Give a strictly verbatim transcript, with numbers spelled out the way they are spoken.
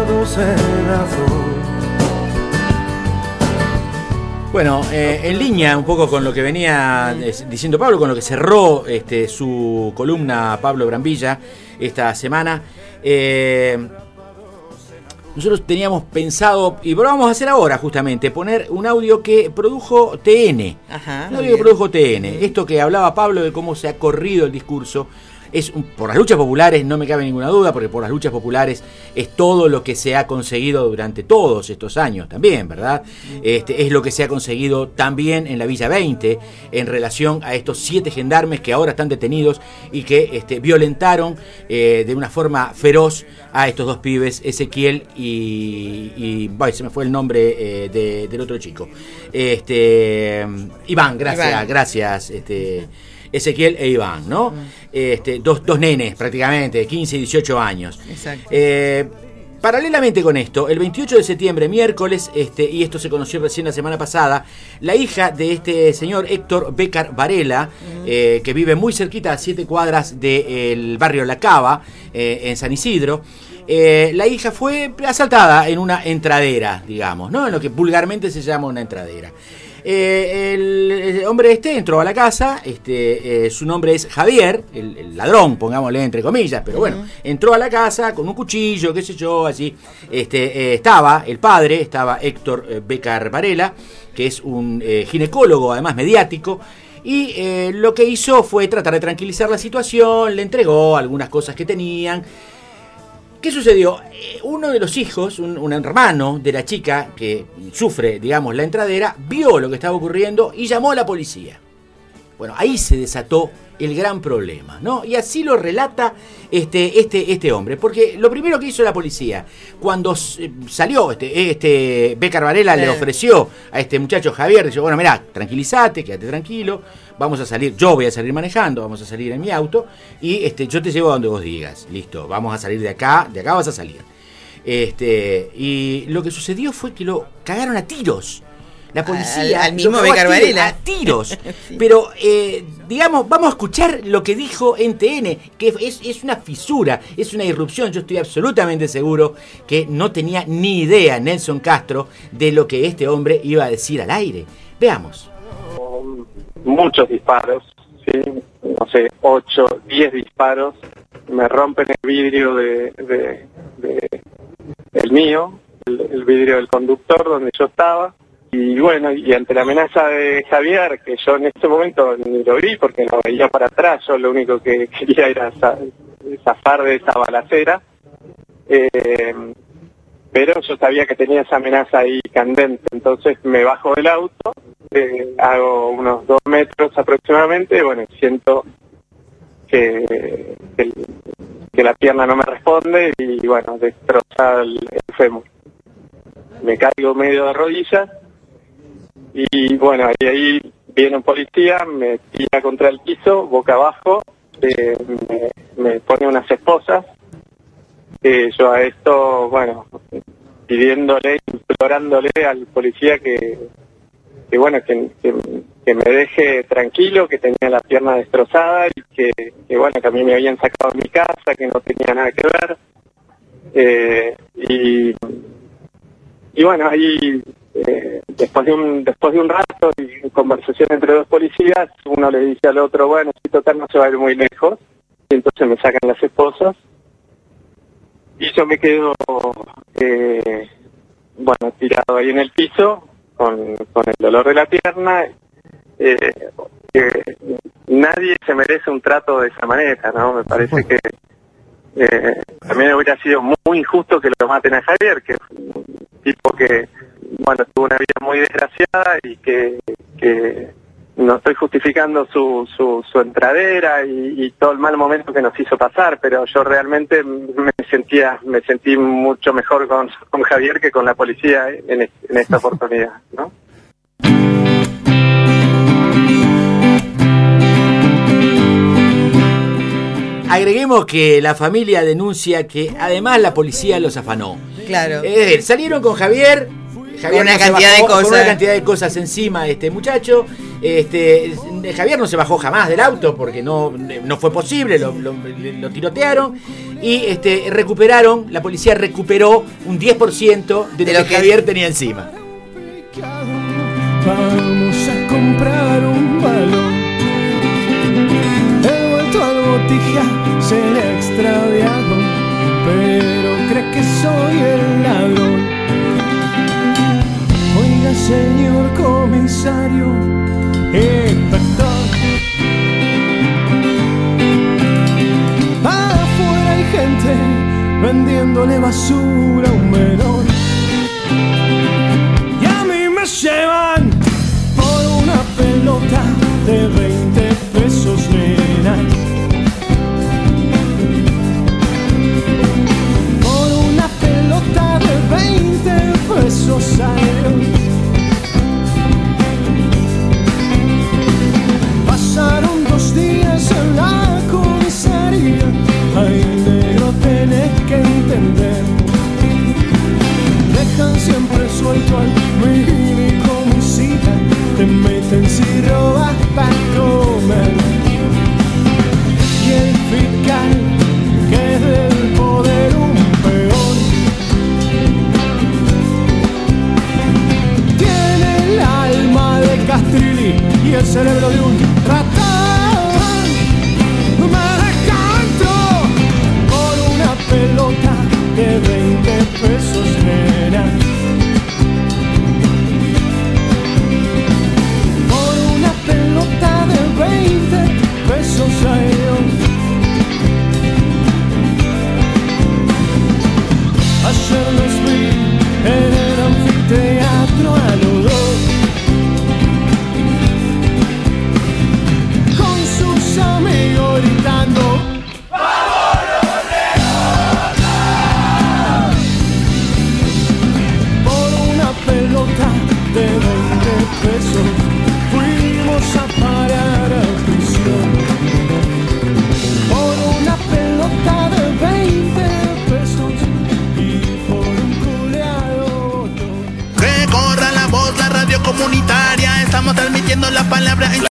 dos pedazos. Bueno, eh, en línea un poco con lo que venía diciendo Pablo, con lo que cerró este, su columna Pablo Brambilla esta semana, eh, nosotros teníamos pensado, y lo vamos a hacer ahora justamente, poner un audio que produjo T N. Ajá, un audio que produjo T N. Esto que hablaba Pablo de cómo se ha corrido el discurso. Es un, por las luchas populares, no me cabe ninguna duda, porque por las luchas populares es todo lo que se ha conseguido durante todos estos años también, ¿verdad? Este, es lo que se ha conseguido también en la Villa veinte en relación a estos siete gendarmes que ahora están detenidos y que este, violentaron eh, de una forma feroz a estos dos pibes, Ezequiel y... y bueno, se me fue el nombre eh, de, del otro chico. Este, Iván, gracias, Iván. gracias, este... Ezequiel e Iván, ¿no? Mm. Este, dos, dos nenes prácticamente, de quince y dieciocho años. Exacto. Eh, paralelamente con esto, el veintiocho de septiembre, miércoles, este, y esto se conoció recién la semana pasada, la hija de este señor Héctor Bécar Varela, mm. eh, que vive muy cerquita, a siete cuadras del barrio La Cava, eh, en San Isidro, eh, la hija fue asaltada en una entradera, digamos, ¿no? En lo que vulgarmente se llama una entradera. Eh, el, el hombre este entró a la casa, este, eh, su nombre es Javier, el, el ladrón, pongámosle entre comillas, pero bueno, uh-huh. entró a la casa con un cuchillo, qué sé yo, así. Este, eh, estaba el padre, estaba Héctor eh, Bécar Varela, que es un eh, ginecólogo, además mediático, y eh, lo que hizo fue tratar de tranquilizar la situación, le entregó algunas cosas que tenían. ¿Qué sucedió? Uno de los hijos, un, un hermano de la chica que sufre, digamos, la entradera, vio lo que estaba ocurriendo y llamó a la policía. Bueno, ahí se desató el gran problema, ¿no? Y así lo relata este, este, este hombre. Porque lo primero que hizo la policía, cuando salió, este, este Bécar Varela sí. le ofreció a este muchacho Javier, dice, bueno, mirá, tranquilízate, quédate tranquilo, vamos a salir, yo voy a salir manejando, vamos a salir en mi auto, y este, yo te llevo a donde vos digas, listo, vamos a salir de acá, de acá vas a salir. Este, y lo que sucedió fue que lo cagaron a tiros. La policía al, al mismo Bécar Varela a tiros. Sí. Pero eh, digamos, vamos a escuchar lo que dijo en T N, que es, es una fisura, es una irrupción. Yo estoy absolutamente seguro que no tenía ni idea Nelson Castro de lo que este hombre iba a decir al aire. Veamos. Muchos disparos, sí, no sé, ocho, diez disparos, me rompen el vidrio de, de, de el mío, el, el vidrio del conductor donde yo estaba. Y bueno, y ante la amenaza de Javier, que yo en ese momento ni lo vi porque no veía para atrás, yo lo único que quería era zafar de esa balacera, eh, pero yo sabía que tenía esa amenaza ahí candente, entonces me bajo del auto, eh, hago unos dos metros aproximadamente, bueno, siento que, que, que la pierna no me responde y bueno, destroza el, el fémur. Me caigo medio de rodillas. Y bueno, ahí, ahí viene un policía, me tira contra el piso, boca abajo, eh, me, me pone unas esposas. Eh, yo a esto, bueno, pidiéndole, implorándole al policía que, que bueno, que, que, que me deje tranquilo, que tenía la pierna destrozada y que, que bueno, que a mí me habían sacado de mi casa, que no tenía nada que ver. Eh, y, y bueno, ahí... Eh, después de un después de un rato y conversación entre dos policías, uno le dice al otro, bueno, si total no se va a ir muy lejos, y entonces me sacan las esposas y yo me quedo eh, bueno, tirado ahí en el piso con, con el dolor de la pierna. eh, eh, nadie se merece un trato de esa manera, ¿no? Me parece que eh, también hubiera sido muy injusto que lo maten a Javier, que es un tipo que bueno, tuvo una vida muy desgraciada y que, que no estoy justificando su, su, su entradera y, y todo el mal momento que nos hizo pasar, pero yo realmente me sentía, me sentí mucho mejor con, con Javier que con la policía en, en esta oportunidad, ¿no? Agreguemos que la familia denuncia que además la policía los afanó. Claro. Es decir, salieron con Javier. Javier una no cantidad bajó, de cosas. con una cantidad de cosas encima este muchacho. Este, Javier no se bajó jamás del auto porque no, no fue posible, lo, lo, lo tirotearon y este, recuperaron, la policía recuperó un diez por ciento de, de lo que, que Javier tenía encima. Vamos a comprar un balón. He vuelto al botija, se le ha extraviado, pero cree que soy el ladrón. Oiga, señor comisario, inspector, afuera hay gente vendiéndole basura a un menor. Y a mí me llevan por una pelota de veinte pesos, nena. Por una pelota de veinte pesos salió. Pasaron dos días en la comisaría. Ay, negro, tenés que entender. Dejan siempre suelto al mini comisita. Te meten si robas para comer. Y el fiscal, que es del poder un peón, tiene el alma de Castrilli y el cerebro de un ratón. Me decanto por una pelota de veinte pesos, nena. Por una pelota de veinte pesos a ellos. Ayer los vi en el anfiteatro a los dos, con sus amigos gritando ¡Vamos los Leones! Por una pelota de veinte pesos fuimos a parar a prisión. Por una pelota de veinte pesos y por un culeado. Que corra la voz, la radio comunitaria, estamos transmitiendo la palabra en